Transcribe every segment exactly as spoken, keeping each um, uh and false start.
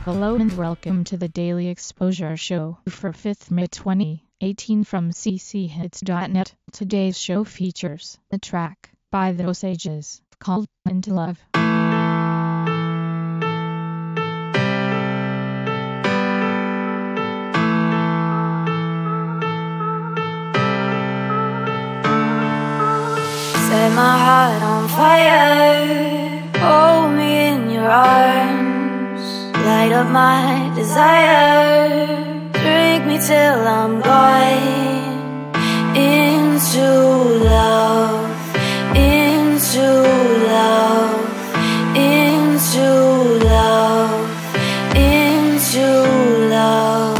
Hello and welcome to the Daily Exposure Show for fifth of May twenty eighteen from c c hits dot net. Today's show features a track by The Osages called Into Love. Set my heart on fire, hold me in your arms, light up my desire, drink me till I'm gone. Into love, into love, into love, into love.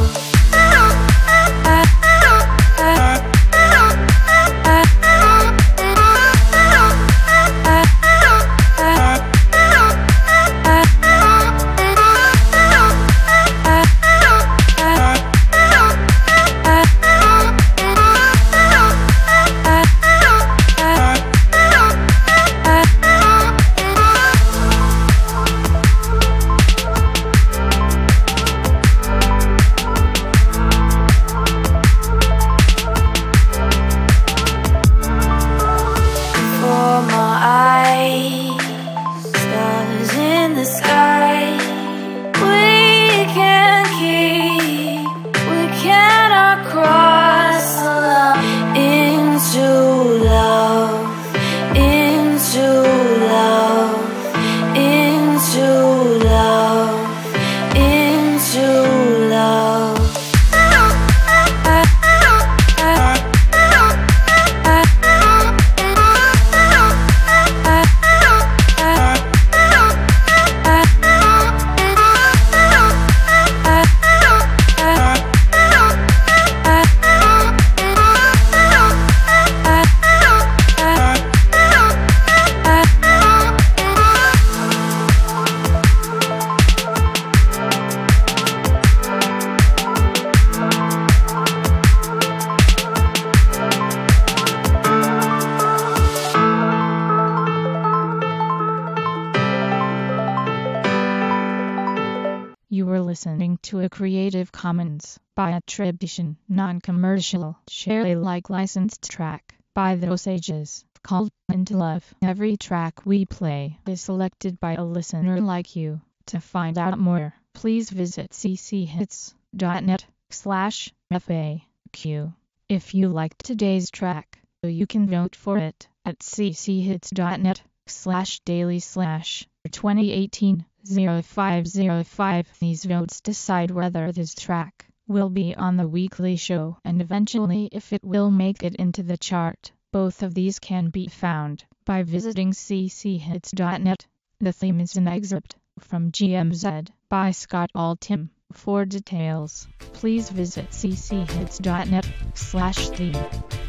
You were listening to a Creative Commons by attribution, non-commercial, share Alike licensed track by The Osages called Into Love. Every track we play is selected by a listener like you. To find out more, please visit c c hits dot net slash F A Q. If you liked today's track, you can vote for it at c c hits dot net slash daily slash twenty eighteen oh five oh five. These votes decide whether this track will be on the weekly show and eventually if it will make it into the chart. Both of these can be found by visiting c c hits dot net. The theme is an excerpt from G M Z by Scott Altham. For details, please visit c c hits dot net slash theme.